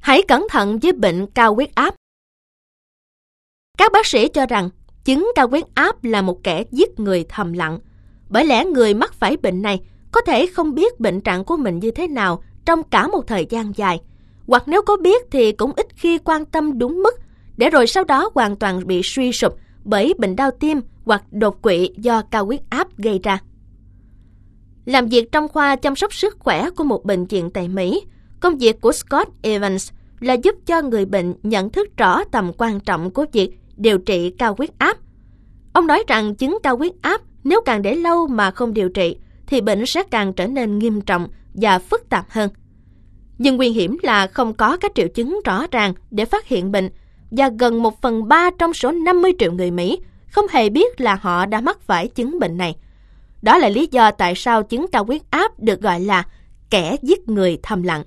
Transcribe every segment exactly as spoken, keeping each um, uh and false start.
Hãy cẩn thận với bệnh cao huyết áp. Các bác sĩ cho rằng chứng cao huyết áp là một kẻ giết người thầm lặng. Bởi lẽ người mắc phải bệnh này có thể không biết bệnh trạng của mình như thế nào trong cả một thời gian dài. Hoặc nếu có biết thì cũng ít khi quan tâm đúng mức, để rồi sau đó hoàn toàn bị suy sụp bởi bệnh đau tim hoặc đột quỵ do cao huyết áp gây ra. Làm việc trong khoa chăm sóc sức khỏe của một bệnh viện tại Mỹ, công việc của Scott Evans là giúp cho người bệnh nhận thức rõ tầm quan trọng của việc điều trị cao huyết áp. Ông nói rằng chứng cao huyết áp nếu càng để lâu mà không điều trị thì bệnh sẽ càng trở nên nghiêm trọng và phức tạp hơn. Nhưng nguy hiểm là không có các triệu chứng rõ ràng để phát hiện bệnh, và gần một phần ba trong số năm mươi triệu người Mỹ không hề biết là họ đã mắc phải chứng bệnh này. Đó là lý do tại sao chứng cao huyết áp được gọi là kẻ giết người thầm lặng.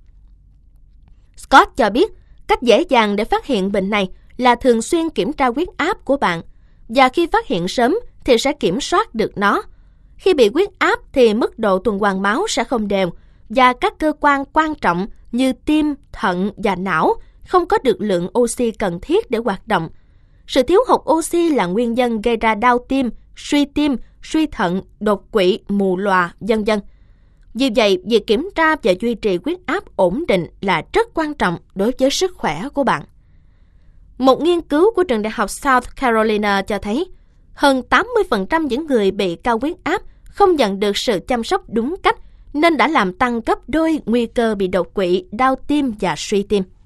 Scott cho biết cách dễ dàng để phát hiện bệnh này là thường xuyên kiểm tra huyết áp của bạn, và khi phát hiện sớm thì sẽ kiểm soát được nó. Khi bị huyết áp thì mức độ tuần hoàn máu sẽ không đều, và các cơ quan quan trọng như tim, thận và não không có được lượng oxy cần thiết để hoạt động. Sự thiếu hụt oxy là nguyên nhân gây ra đau tim, suy tim, suy thận, đột quỵ, mù lòa, vân vân. Vì vậy, việc kiểm tra và duy trì huyết áp ổn định là rất quan trọng đối với sức khỏe của bạn. Một nghiên cứu của trường đại học South Carolina cho thấy hơn tám mươi phần trăm những người bị cao huyết áp không nhận được sự chăm sóc đúng cách, nên đã làm tăng gấp đôi nguy cơ bị đột quỵ, đau tim và suy tim.